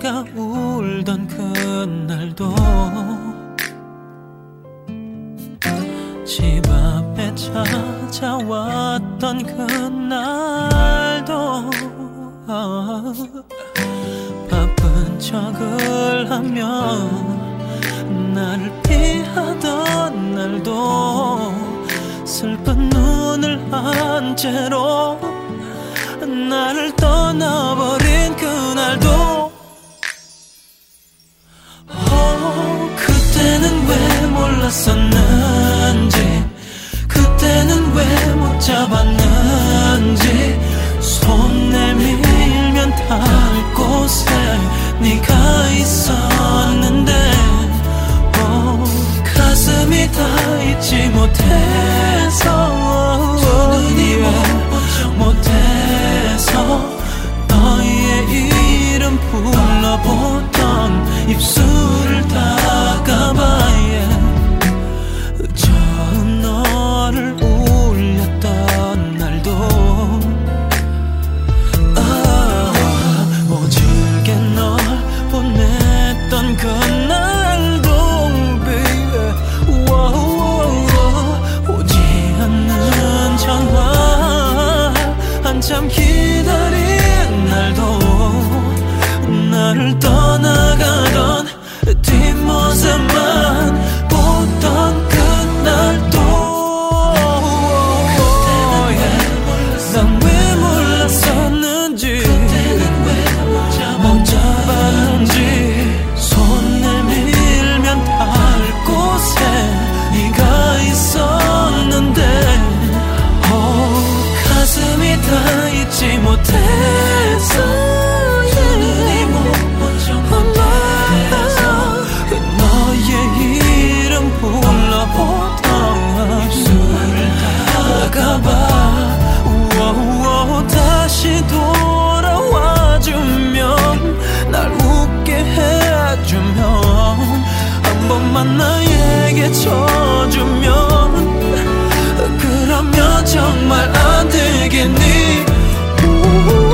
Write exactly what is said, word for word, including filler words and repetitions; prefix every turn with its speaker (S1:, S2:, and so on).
S1: 내가 울던 그날도 집 앞에 찾아왔던 그날도 바쁜 척을 하며 나를 피하던 날도 슬픈 눈을 한 채로 나를 떠나버린 그날도 oh, 그때는 왜 몰랐었는지 그때는 왜 못 잡았는지 손 내밀면 닿을 곳에 네가 있었는데 oh, 가슴이 다 잊지 못해서 두 눈이 못해서 너의 이름 불러보던 입술을 닦아봐야 처음 너를 울렸던 날도 아, 모질게 널 보냈던 그날도 baby 오지 않는 전화 한참 기다린 날도 나를 떠나가던 뒷모습만 보던 그날도 난 왜 몰랐었는지 못 잡았는지 손 내밀면 닿을 곳에 네가 있었는데 oh, 가슴이 다 잊지 못해서 눈이 못본 정도에서 너의 이름 불러보던 입술을 닦아봐 다시 돌아와주면 날 웃게 해주면 한 번만 나에게 쳐주면 그러면 정말 안 되겠니